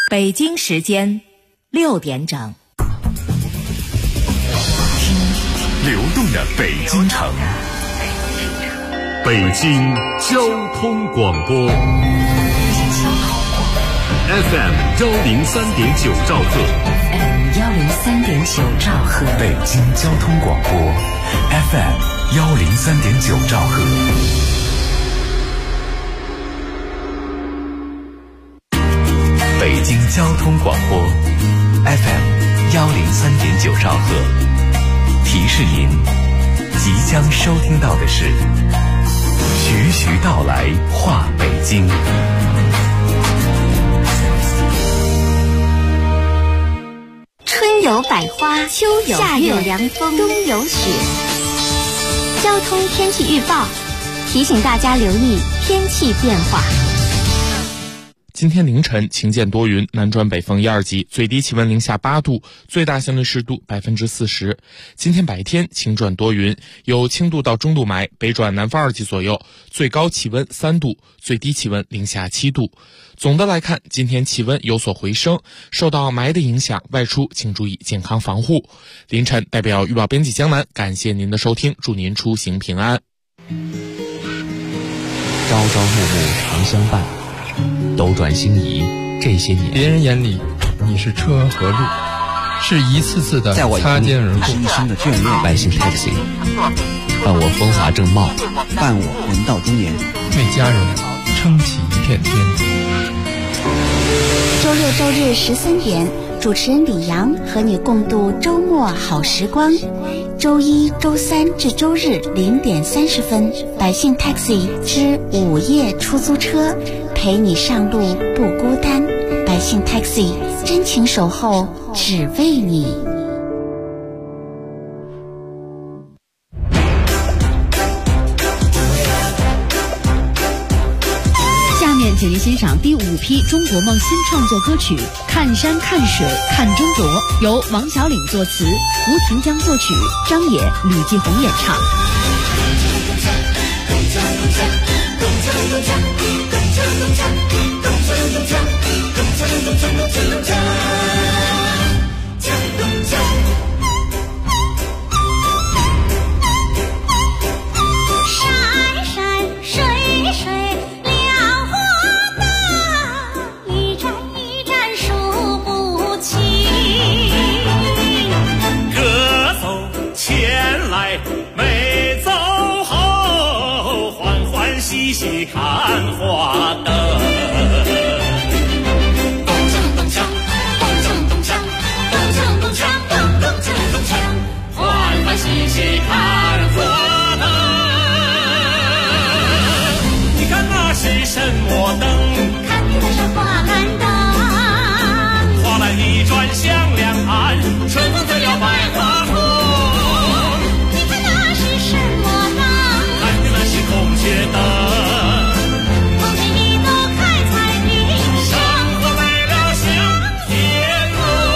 北京时间6点整。 流动的北京城，北京交通广播 FM 103.9兆赫 103.9兆赫， 北京交通广播 FM 103.9兆赫。北京交通广播 FM 103.9兆赫，提示您即将收听到的是徐徐道来话北京。 春有百花，秋有夏有凉风，冬有雪。交通天气预报提醒大家留意天气变化。 今天凌晨晴间多云，南转北风1、2级，最低气温零下8度，最大相对湿度40%。今天白天晴转多云，有轻度到中度霾，北转南风2级左右，最高气温3度，最低气温零下7度。总的来看，今天气温有所回升，受到霾的影响，外出请注意健康防护。凌晨代表预报编辑江南，感谢您的收听，祝您出行平安。 朝朝暮暮常相伴，斗转星移这些年， 别人眼里你是车和路，是一次次的擦肩而过。 深深的眷恋，百姓 taxi 伴我风华正茂，伴我人到中年， 为家人撑起一片天。 周六周日13点，主持人李阳和你共度周末好时光。周一、周三至周日0点30分，百姓 taxi 之午夜出租车，陪你上路不孤单。百姓 taxi 真情守候，只为你。 下面请您欣赏第5批中国梦新创作歌曲《看山看水看中国》，由王小岭作词，吴廷江作曲，张也、吕继红演唱。 山山水水辽阔大，一站一站数不清。 歌走前来没走后，欢欢喜喜看花灯。一起看花灯，你看那是什么灯？ 看的是花篮灯， 花篮一转向两岸，春风就要百花红。 你看那是什么灯？ 看的那是孔雀灯。 孔雀一朵开彩云， 生活来了向天空。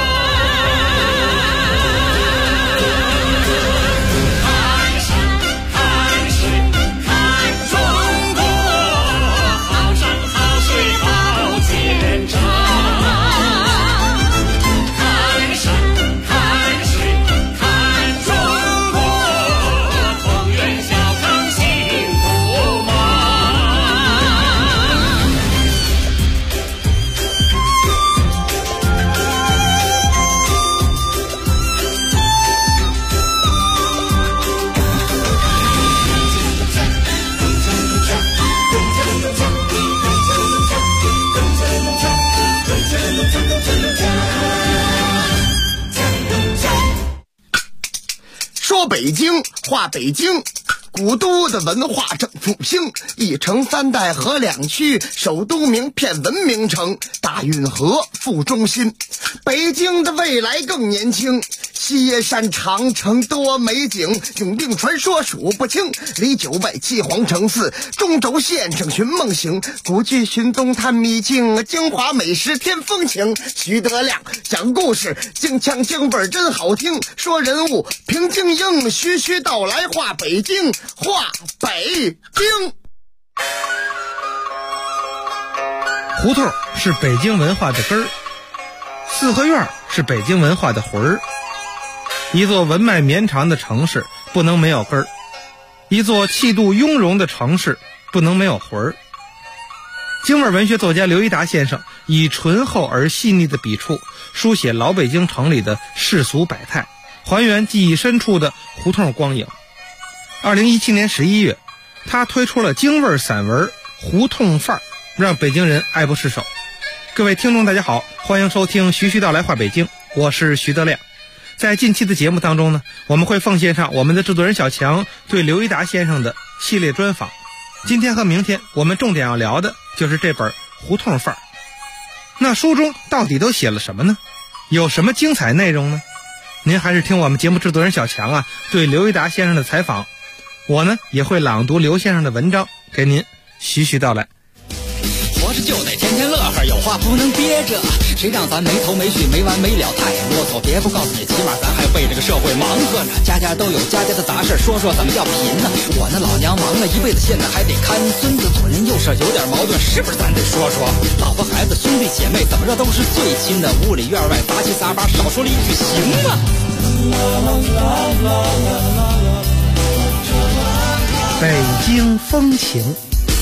说北京话北京，古都的文化正复兴，一城三代河两区，首都名片文明城，大运河副中心。北京的未来更年轻，西山长城多美景，永定传说数不清。离9外7皇城4，中轴线上寻梦行，古剧寻踪探秘境，京华美食添风情。徐德亮讲故事，京腔京味真好听，说人物评京英，徐徐道来话北京，话北京。 胡同是北京文化的根儿，四合院是北京文化的魂儿。一座文脉绵长的城市不能没有根儿，一座气度雍容的城市不能没有魂儿。京味文学作家刘一达先生以醇厚而细腻的笔触书写老北京城里的世俗百态，还原记忆深处的胡同光影。2017年11月，他推出了京味散文《胡同范儿》，让北京人爱不释手。各位听众大家好，欢迎收听徐徐道来话北京，我是徐德亮。在近期的节目当中呢，我们会奉献上我们的制作人小强对刘一达先生的系列专访。今天和明天我们重点要聊的就是这本《胡同范儿》。那书中到底都写了什么呢？有什么精彩内容呢？您还是听我们节目制作人小强对刘一达先生的采访，我呢也会朗读刘先生的文章给您徐徐道来。 活着就得天天乐呵，有话不能憋着，谁让咱没头没绪没完没了太啰嗦。别不告诉你，起码咱还为这个社会忙活着，家家都有家家的杂事，说说怎么叫贫呢？我那老娘忙了一辈子，现在还得看孙子，左邻右舍有点矛盾，是不是咱得说说？老婆孩子兄弟姐妹怎么着都是最亲的，屋里院外杂七杂八，少说了一句行吗？ 北京风情。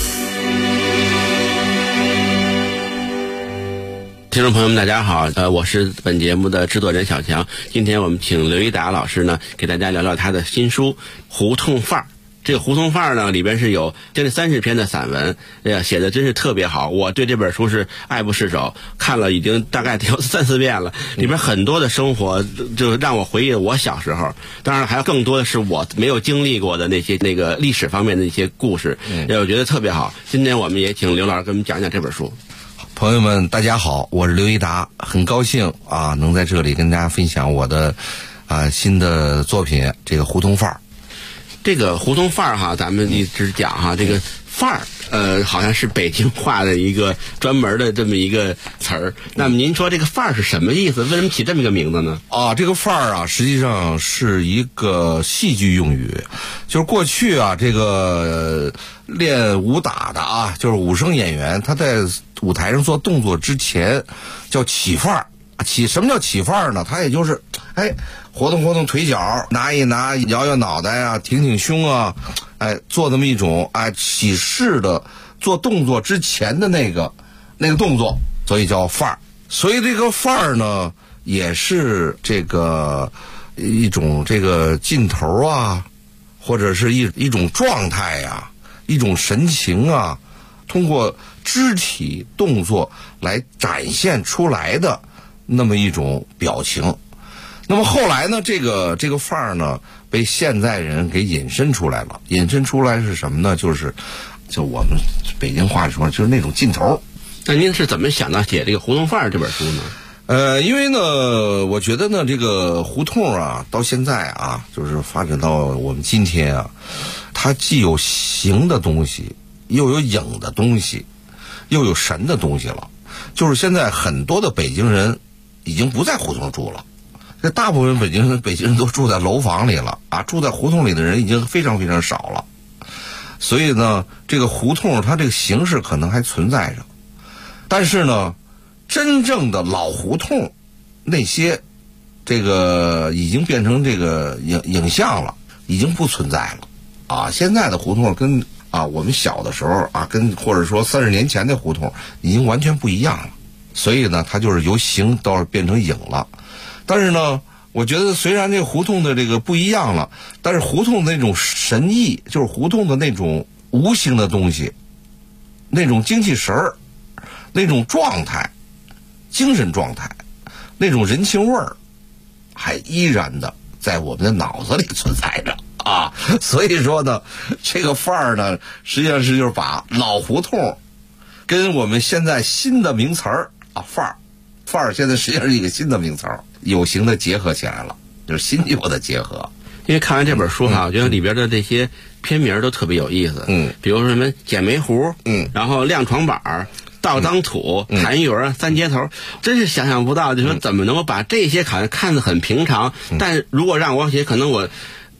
听众朋友们大家好，我是本节目的制作人小强。今天我们请刘一达老师呢给大家聊聊他的新书《胡同范儿》。这个胡同范儿呢里边是有将近30篇的散文，写的真是特别好。我对这本书是爱不释手，看了已经大概有3-4遍了。里边很多的生活就让我回忆我小时候，当然还有更多的是我没有经历过的那个历史方面的一些故事，我觉得特别好。今天我们也请刘老师给我们讲讲这本书。 朋友们大家好，我是刘一达，很高兴能在这里跟大家分享我的新的作品这个胡同范儿。 这个胡同范儿咱们一直讲这个范儿好像是北京话的一个专门的这么一个词儿。那么您说这个范儿是什么意思？为什么起这么一个名字呢？ 这个范儿实际上是一个戏剧用语，就是过去这个练武打的就是武生演员，他在舞台上做动作之前叫起范儿。什么叫起范儿呢？他也就是活动活动腿脚，拿一拿，摇摇脑袋挺挺胸做这么一种起势的做动作之前的那个动作，所以叫范儿。所以这个范儿呢也是这个一种这个劲头或者是一种状态一种神情通过肢体动作来展现出来的那么一种表情。那么后来呢，这个范儿呢被现在人给引申出来了。引申出来是什么呢？就我们北京话说就是那种劲头。 那您是怎么想到写这个《胡同范儿》这本书呢？因为呢，我觉得呢，这个胡同到现在就是发展到我们今天它既有形的东西，又有影的东西，又有神的东西了。就是现在很多的北京人已经不在胡同住了，这大部分北京人都住在楼房里了住在胡同里的人已经非常非常少了。所以呢，这个胡同它这个形式可能还存在着，但是呢，真正的老胡同那些这个已经变成这个影像了，已经不存在了现在的胡同跟我们小的时候跟或者说30年前的胡同已经完全不一样了。所以呢，它就是由形到变成影了。但是呢，我觉得虽然这个胡同的这个不一样了，但是胡同的那种神意，就是胡同的那种无形的东西，那种精气神儿，那种状态，精神状态，那种人情味儿，还依然的在我们的脑子里存在着所以说呢，这个范儿呢，实际上是就是把老胡同跟我们现在新的名词儿范儿现在实际上是一个新的名词儿，有形的结合起来了，就是新旧的结合。 因为看完这本书我觉得里边的这些篇名都特别有意思。比如说什么捡煤糊，然后亮床板，倒当土，弹鱼儿，三接头，真是想象不到，就说怎么能够把这些好像看得很平常，但如果让我写，可能我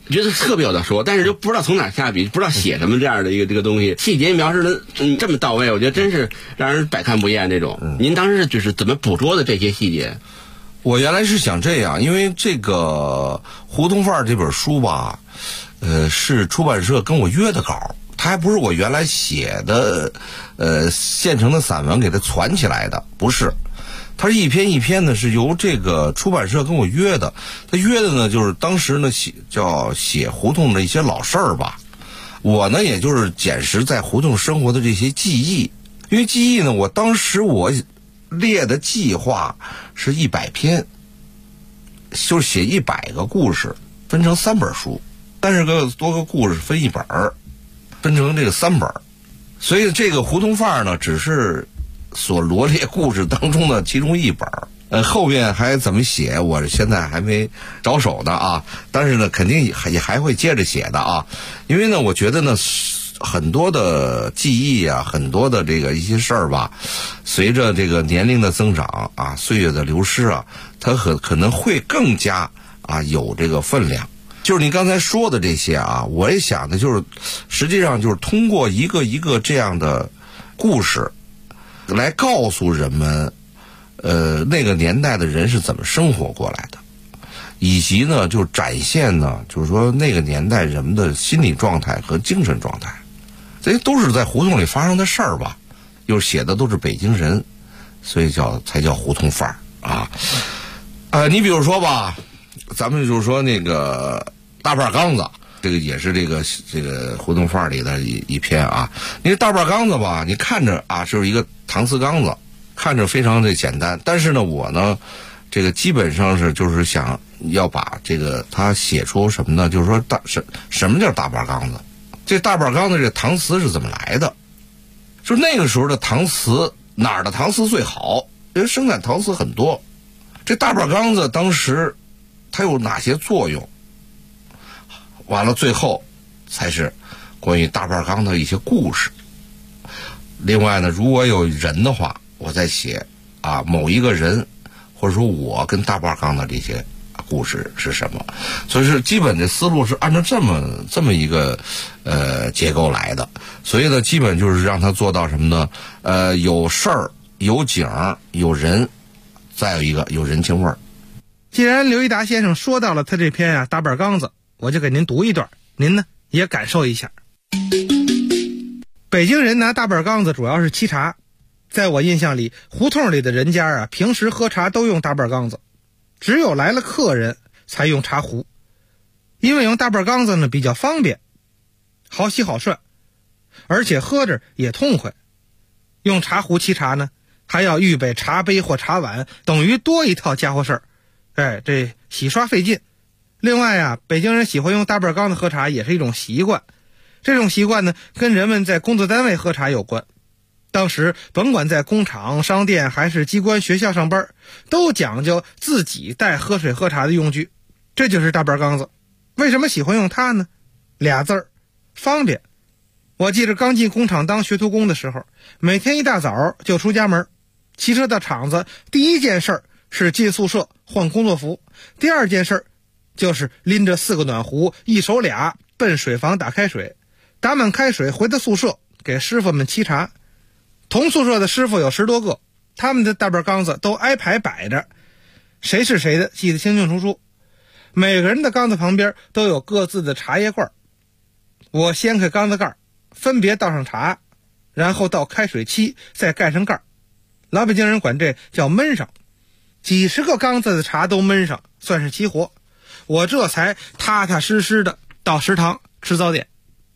觉得特别有的说，但是就不知道从哪下笔，不知道写什么这样的一个东西，细节描述的这么到位，我觉得真是让人百看不厌这种。您当时就是怎么捕捉的这些细节？ 我原来是想这样，因为这个《胡同范儿》这本书吧，是出版社跟我约的稿，它还不是我原来写的，现成的散文给它攒起来的，不是。它是一篇一篇的，是由这个出版社跟我约的。他约的呢，就是当时呢写胡同的一些老事儿吧。我呢，也就是捡拾在胡同生活的这些记忆。因为记忆呢，我当时我列的计划是100篇，就是写100个故事，分成3本书，30多个故事分1本，分成这个3本。所以这个胡同范儿呢，只是所罗列故事当中的其中1本，后面还怎么写，我现在还没着手呢啊。但是呢，肯定也还会接着写的啊，因为呢，我觉得呢，很多的记忆啊，很多的这个一些事儿吧，随着这个年龄的增长啊，岁月的流失啊，它可能会更加啊有这个分量。就是你刚才说的这些啊，我也想的就是，实际上就是通过一个一个这样的故事，来告诉人们，那个年代的人是怎么生活过来的，以及呢，就展现呢，就是说那个年代人们的心理状态和精神状态，这都是在胡同里发生的事儿吧。又写的都是北京人，所以才叫胡同范儿啊。你比如说吧，咱们就是说那个大板缸子。这个也是这个胡同范儿里的一篇啊。你大板缸子吧，你看着啊就是一个搪瓷缸子，看着非常的简单。但是呢，我呢，这个基本上是就是想要把这个他写出什么呢？就是说什么叫大板缸子？这大板缸子这搪瓷是怎么来的？就是那个时候的搪瓷，哪儿的搪瓷最好？因为生产搪瓷很多。这大板缸子当时它有哪些作用？完了，最后才是关于大板缸的一些故事。另外呢，如果有人的话，我再写啊某一个人，或者说我跟大板缸的这些故事是什么。所以是基本的思路是按照这么一个结构来的。所以呢，基本就是让他做到什么呢？有事儿、有景儿、有人，再有一个有人情味儿。 既然刘一达先生说到了他这篇大板缸子，我就给您读一段，您呢也感受一下。北京人拿大板缸子主要是沏茶，在我印象里，胡同里的人家平时喝茶都用大板缸子，只有来了客人才用茶壶，因为用大板缸子呢比较方便，好洗好涮，而且喝着也痛快。用茶壶沏茶呢，还要预备茶杯或茶碗，等于多一套家伙事儿，这洗刷费劲。另外北京人喜欢用大板缸子喝茶也是一种习惯，这种习惯呢跟人们在工作单位喝茶有关。当时甭管在工厂、商店还是机关、学校上班，都讲究自己带喝水喝茶的用具，这就是大板缸子。为什么喜欢用它呢？2字儿，方便。我记得刚进工厂当学徒工的时候，每天一大早就出家门，骑车到厂子，第一件事是进宿舍换工作服，第二件事就是拎着4个暖壶，一手俩奔水房打开水，打满开水回到宿舍给师傅们沏茶。同宿舍的师傅有10多个，他们的大板缸子都挨排摆着，谁是谁的记得清清楚楚。每个人的缸子旁边都有各自的茶叶罐，我掀开缸子盖，分别倒上茶，然后倒开水沏，再盖上盖。老北京人管这叫焖上，几十个缸子的茶都焖上，算是齐活。我这才踏踏实实的到食堂吃早点。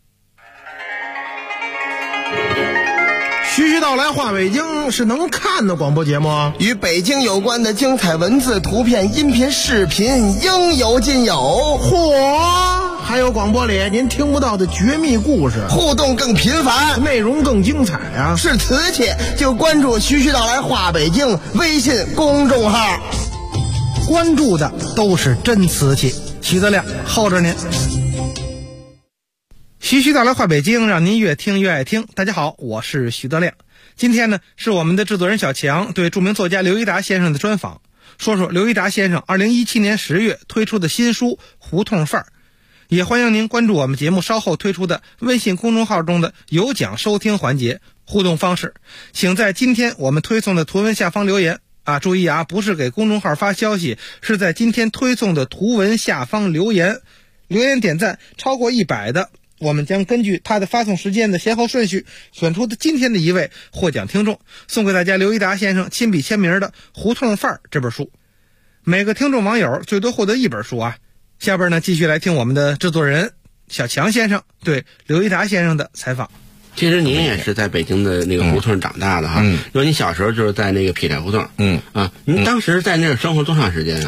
徐徐道来话北京是能看的广播节目， 与北京有关的精彩文字、图片、音频、视频应有尽有。 嚯！还有广播里您听不到的绝密故事， 互动更频繁， 内容更精彩啊！ 是瓷器就关注徐徐道来话北京微信公众号， 关注的都是真瓷器。徐德亮候着您。 徐徐道来话北京，让您越听越爱听。大家好，我是徐德亮。今天呢是我们的制作人小强对著名作家刘一达先生的专访，说说刘一达先生2017年10月推出的新书《胡同范儿》。 也欢迎您关注我们节目稍后推出的微信公众号中的有奖收听环节。互动方式，请在今天我们推送的图文下方留言注意不是给公众号发消息，是在今天推送的图文下方留言。留言点赞超过100的，我们将根据他的发送时间的先后顺序选出的今天的一位获奖听众，送给大家刘一达先生亲笔签名的《胡同范儿》这本书。每个听众网友最多获得1本书下边呢，继续来听我们的制作人小强先生对刘一达先生的采访。 其实您也是在北京的那个胡同长大的因为你小时候就是在那个劈柴胡同。您当时在那儿生活多长时间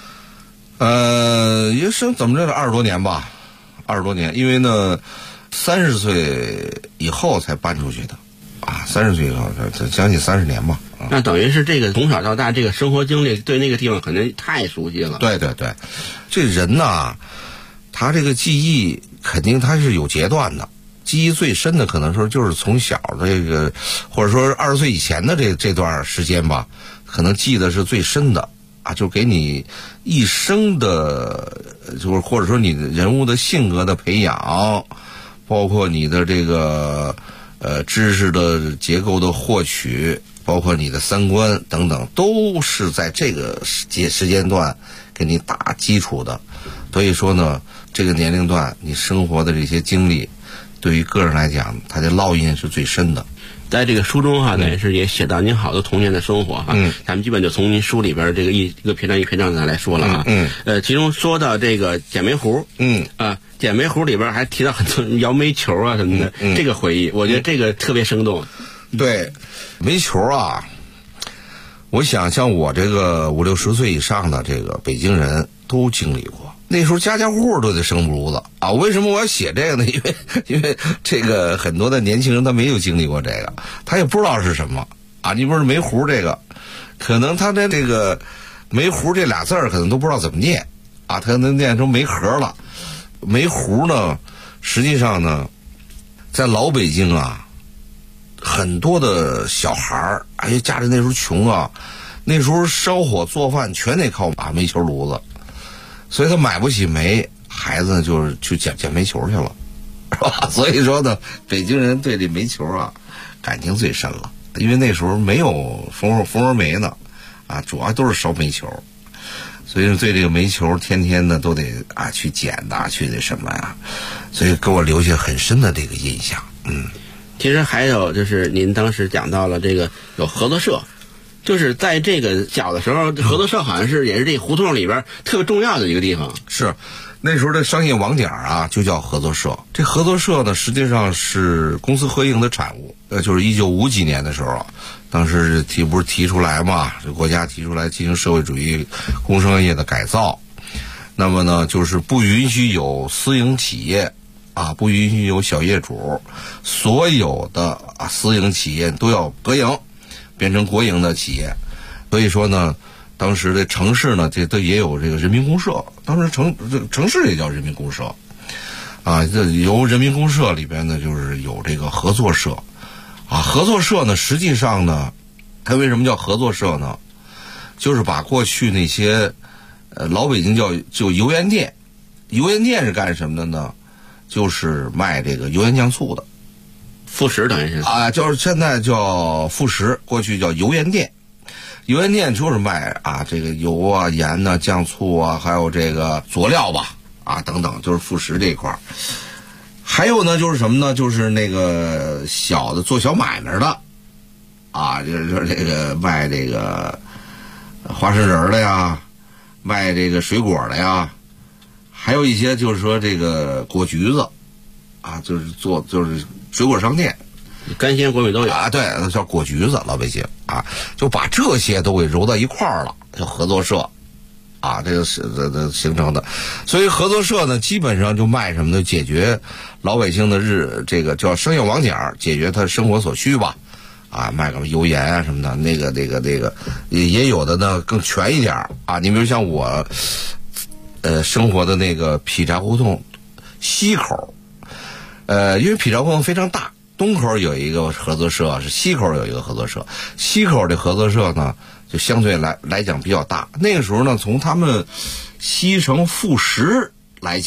也是怎么着20多年吧，20多年，因为呢30岁以后才搬出去的30岁以后将近30年吧。 那等于是这个从小到大这个生活经历对那个地方可能太熟悉了。 对，这人呢，他这个记忆肯定他是有阶段的，记忆最深的可能说就是从小这个或者说20岁以前的这段时间吧，可能记得是最深的就给你一生的，就是或者说你人物的性格的培养，包括你的这个知识的结构的获取，包括你的三观等等，都是在这个时间段给你打基础的。所以说呢，这个年龄段你生活的这些经历，对于个人来讲，它的烙印是最深的。 在这个书中等于是也写到您好多童年的生活咱们基本就从您书里边这个一个篇章一篇章的来说了其中说到这个捡煤糊捡煤糊里边还提到很多摇煤球什么的这个回忆，我觉得这个特别生动。 对，煤球我想像我这个50、60岁以上的这个北京人都经历过。那时候家家户户都得生炉子为什么我要写这个呢？因为这个很多的年轻人他没有经历过这个，他也不知道是什么你不是煤糊这个，可能他的这个煤糊这俩字儿可能都不知道怎么念他可能念成煤盒了。煤糊呢，实际上呢，在老北京很多的小孩儿家里那时候穷那时候烧火做饭全得靠煤球炉子，所以他买不起煤，孩子就是去捡煤球去了，是吧？所以说呢，北京人对这煤球感情最深了，因为那时候没有蜂窝煤呢主要都是烧煤球，所以对这个煤球天天的都得去捡去那什么所以给我留下很深的这个印象。 其实还有就是您当时讲到了这个有合作社，就是在这个小的时候，合作社好像是也是这胡同里边特别重要的一个地方。 是，那时候的商业网点就叫合作社。这合作社呢，实际上是公私合营的产物。就是1950几年的时候当时不是提出来嘛，这国家提出来进行社会主义工商业的改造，那么呢，就是不允许有私营企业不允许有小业主，所有的私营企业都要合营，变成国营的企业。所以说呢，当时的城市呢，这都也有这个人民公社，当时城市也叫人民公社这由人民公社里边呢，就是有这个合作社合作社呢，实际上呢，它为什么叫合作社呢？就是把过去那些老北京就油盐店，油盐店是干什么的呢？就是卖这个油盐酱醋的。 副食等于是就是现在叫副食，过去叫油盐店。油盐店就是卖这个油盐酱醋还有这个佐料吧等等，就是副食这一块。还有呢，就是什么呢？就是那个小的做小买卖的就是这个卖这个花生仁的呀，卖这个水果的呀，还有一些就是说这个果橘子就是水果商店， 干鲜果米都有对，叫果橘子，老北京就把这些都给揉到一块儿了，叫合作社这个是形成的。所以合作社呢，基本上就卖什么呢？解决老百姓的这个叫商业网点，解决他生活所需吧卖个油盐什么的，那个也有的呢更全一点你比如像我生活的那个劈柴胡同西口因为劈柴胡同非常大，东口有一个合作社，是西口有一个合作社。西口的合作社呢，就相对来讲比较大。那个时候呢，从他们西城副食来讲，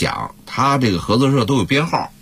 它这个合作社都有编号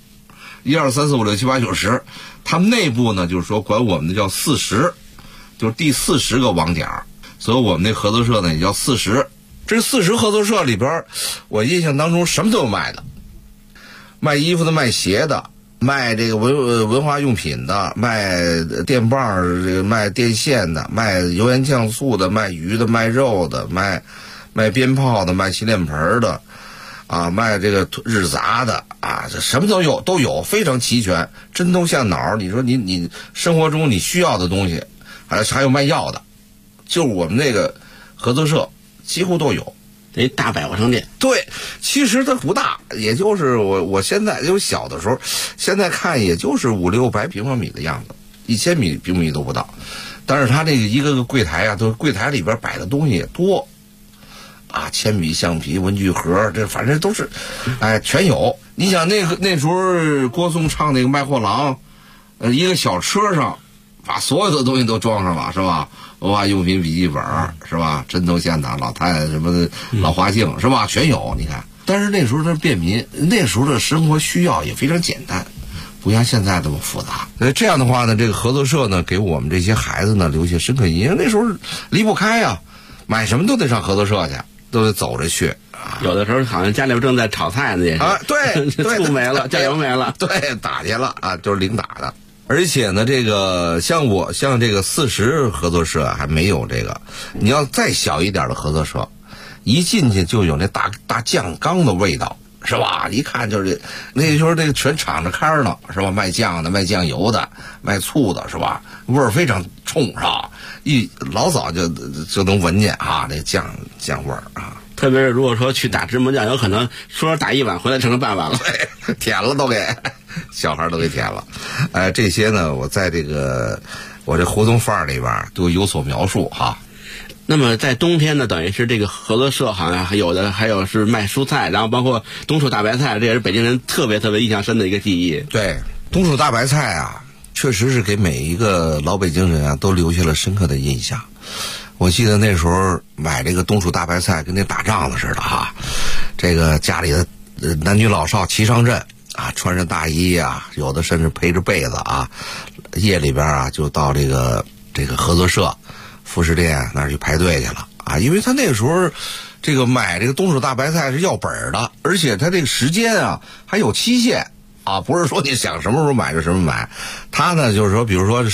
，1、2、3、4、5、6、7、8、9、10，他们内部呢就是说管我们的叫40，就是第40个网点，所以我们那合作社呢也叫40。这40合作社里边，我印象当中什么都有卖的，卖衣服的，卖鞋的，卖这个文化用品的，卖电棒，这个卖电线的，卖油盐酱醋的，卖鱼的，卖肉的，卖鞭炮的，卖洗脸盆的，啊，卖这个日杂的啊，这什么都有，非常齐全，针头线脑。你说你生活中你需要的东西，还有卖药的，就是我们那个合作社几乎都有。 这大百货商店。 对，其实它不大，也就是我现在就小的时候，现在看也就是500-600平方米的样子，1000平米都不到。但是它这个一个个柜台啊，都柜台里边摆的东西也多。啊，铅笔、橡皮、文具盒，这反正都是，哎，全有。你想那时候郭松唱那个《卖货郎》，一个小车上把所有的东西都装上了，是吧？文化用品、笔记本，是吧？针头线的、老太太什么的、老花镜，是吧？全有。你看，但是那时候的便民，那时候的生活需要也非常简单，不像现在这么复杂。这样的话呢，这个合作社呢，给我们这些孩子呢留下深刻印象。那时候离不开呀，买什么都得上合作社去。都得走着去， 有的时候好像家里正在炒菜呢，也是啊，对， 醋没了，酱油没了， 对，打去了啊，就是零打的。而且呢，这个像这个40合作社还没有这个，你要再小一点的合作社，一进去就有那大酱缸的味道，是吧？一看就是那时候这个全敞着开呢，是吧？卖酱的、卖酱油的、卖醋的，是吧？味儿非常冲，是吧？老早就能闻见啊，那酱味儿啊。 特别是如果说去打芝麻酱，有可能说打1碗回来成了半碗了， 对，舔了都给小孩都给舔了。这些呢，我在我这胡同范儿里边都有所描述哈。 那么在冬天呢，等于是这个合作社好像还有是卖蔬菜，然后包括冬储大白菜，这也是北京人特别印象深的一个记忆。 对，冬储大白菜啊，确实是给每一个老北京人啊都留下了深刻的印象。我记得那时候买这个冬储大白菜跟那打仗的似的哈，这个家里的男女老少齐上阵啊，穿着大衣啊，有的甚至背着被子啊，夜里边啊就到这个合作社副食店那儿去排队去了啊，因为他那个时候这个买这个冬储大白菜是要本的，而且他这个时间啊还有期限啊，不是说你想什么时候买就什么买。他呢就是说，比如说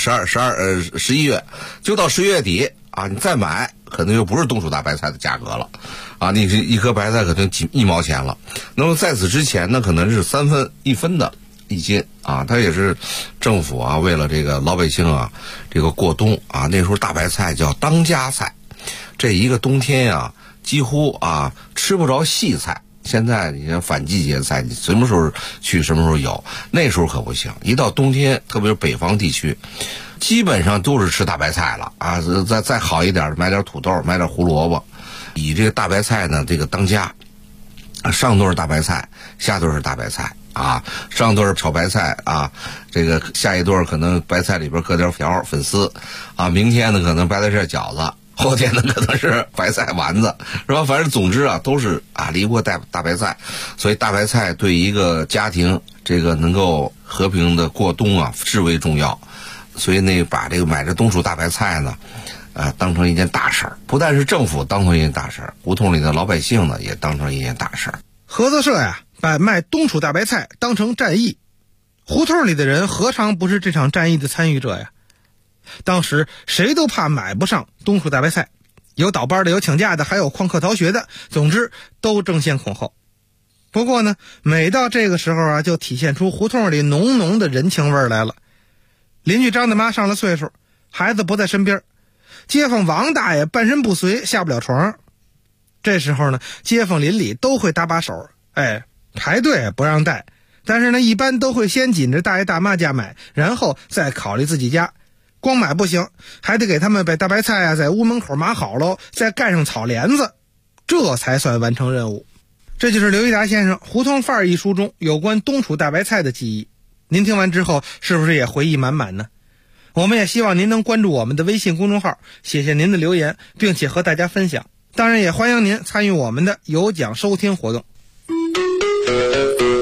11月就到10月底啊，你再买可能就不是冬储大白菜的价格了啊，你这一颗白菜可能1毛钱了。那么在此之前呢，可能是1分的1斤啊，它也是政府啊为了这个老百姓啊这个过冬啊，那时候大白菜叫当家菜，这一个冬天啊几乎啊吃不着细菜。现在你像反季节菜，你什么时候去什么时候有，那时候可不行。一到冬天，特别是北方地区，基本上都是吃大白菜了啊。再好一点，买点土豆，买点胡萝卜，以这个大白菜呢这个当家，上顿是大白菜，下顿是大白菜啊，上顿炒白菜啊，这个下一顿可能白菜里边搁点粉丝啊，明天呢可能白菜馅饺子。后天呢可能是白菜丸子，是吧？反正总之啊都是啊离不过大白菜，所以大白菜对一个家庭这个能够和平的过冬啊至为重要。所以把这个买这冬储大白菜呢当成一件大事儿，不但是政府当成一件大事儿，胡同里的老百姓呢也当成一件大事儿。 合作社呀把卖冬储大白菜当成战役，胡同里的人何尝不是这场战役的参与者呀？当时谁都怕买不上冬储大白菜，有倒班的，有请假的，还有旷课逃学的，总之都争先恐后。不过呢，每到这个时候啊，就体现出胡同里浓浓的人情味来了。邻居张大妈上了岁数，孩子不在身边，街坊王大爷半身不遂下不了床。这时候呢，街坊邻里都会搭把手，排队不让带，但是呢一般都会先紧着大爷大妈家买，然后再考虑自己家。光买不行，还得给他们把大白菜啊在屋门口码好喽，再盖上草帘子，这才算完成任务。这就是刘一达先生《胡同范儿》一书中有关冬储大白菜的记忆。您听完之后是不是也回忆满满呢？我们也希望您能关注我们的微信公众号，写下您的留言，并且和大家分享。当然也欢迎您参与我们的有奖收听活动。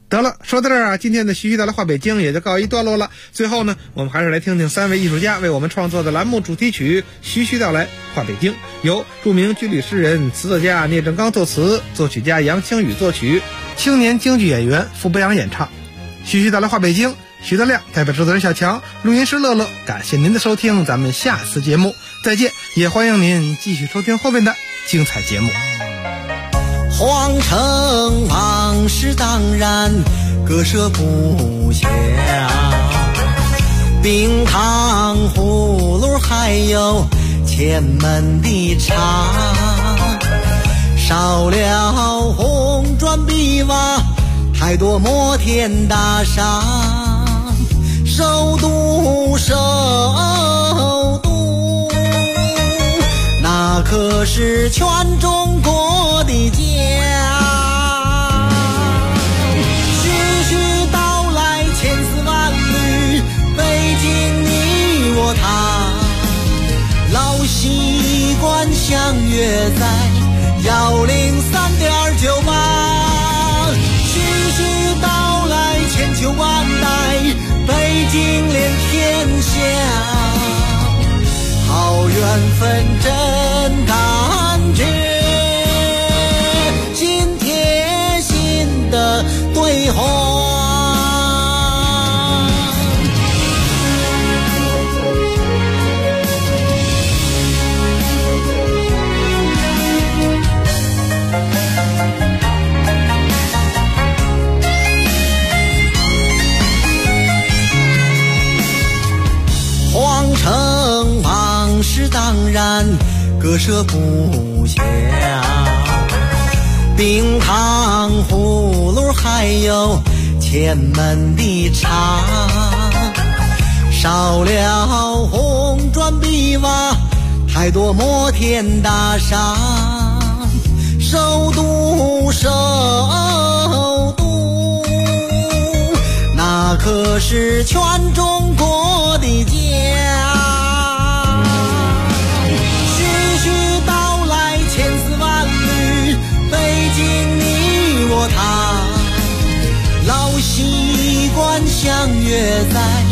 得了，说到这儿啊，今天的徐徐到来话北京也就告一段落了。最后呢，我们还是来听听3位艺术家为我们创作的栏目主题曲《徐徐到来话北京》，由著名军旅诗人、词作家聂正刚作词，作曲家杨清宇作曲，青年京剧演员傅北阳演唱。徐徐到来话北京，徐德亮代表制作人小强，录音师乐乐，感谢您的收听，咱们下次节目再见，也欢迎您继续收听后面的精彩节目。 皇城往事当然割舍不下，冰糖葫芦还有前门的茶，少了红砖碧瓦，太多摩天大厦，首都首都，那可是全中国的家。徐徐道来千丝万缕，北京你我他，老习惯相约在103.98。徐徐道来千秋万代，北京连天下，好缘分真感觉，心贴心的对话。皇城往事当然割舍不下，冰糖葫芦还有前门的茶，少了红砖碧瓦，太多摩天大厦，首都首都，那可是全中国的家。徐徐道来千丝万缕，北京你我他，老习惯相约在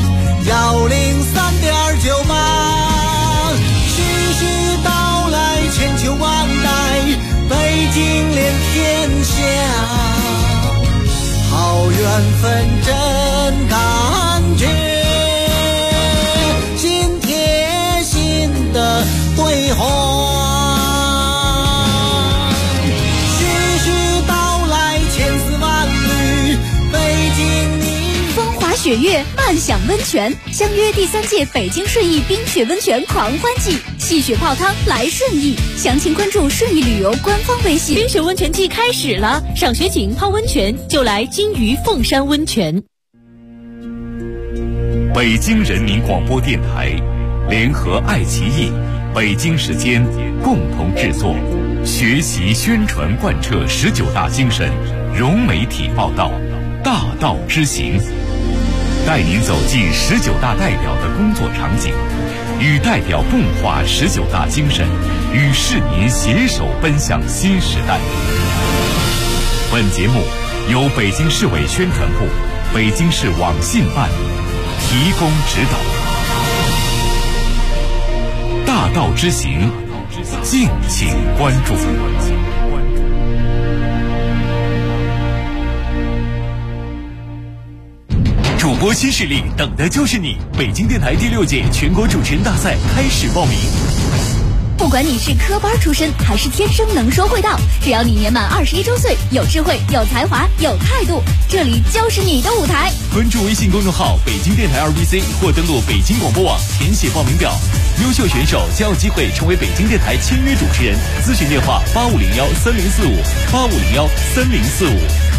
103.98。徐徐道来千秋万代，北京连天下，好缘分真感觉，心贴心的对话。徐徐道来千丝万缕，北京你风华雪月，漫享温泉，相约第3届北京顺义冰雪温泉狂欢季，戏雪泡汤来顺义，详情关注顺义旅游官方微信。 冰雪温泉季开始了，赏雪景泡温泉就来金鱼凤山温泉。 北京人民广播电台联合爱奇艺、北京时间共同制作，学习宣传贯彻19大精神，融媒体报道，大道之行，带您走进19大代表的工作场景，与代表共话19大精神，与市民携手奔向新时代。本节目由北京市委宣传部、北京市网信办提供指导。大道之行，敬请关注。 主播新势力，等的就是你！北京电台第6届全国主持人大赛开始报名。 不管你是科班出身还是天生能说会道，只要你年满21周岁，有智慧、有才华、有态度，这里就是你的舞台。 关注微信公众号北京电台2BC 或登录北京广播网填写报名表，优秀选手将有机会成为北京电台签约主持人。咨询电话85013045，85013045。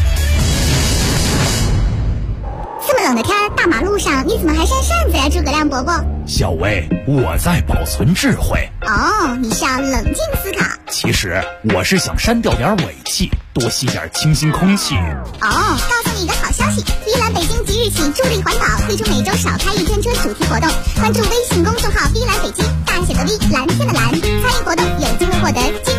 这么冷的天，大马路上你怎么还扇扇子呀，诸葛亮伯伯？ 小薇，我在保存智慧。 哦，你是要冷静思考。 其实我是想删掉点尾气，多吸点清新空气。 哦，告诉你一个好消息，碧蓝北京即日起助力环保，推出每周少开1天车主题活动。关注微信公众号碧蓝北京，大写的 V， 蓝天的蓝，参与活动有机会获得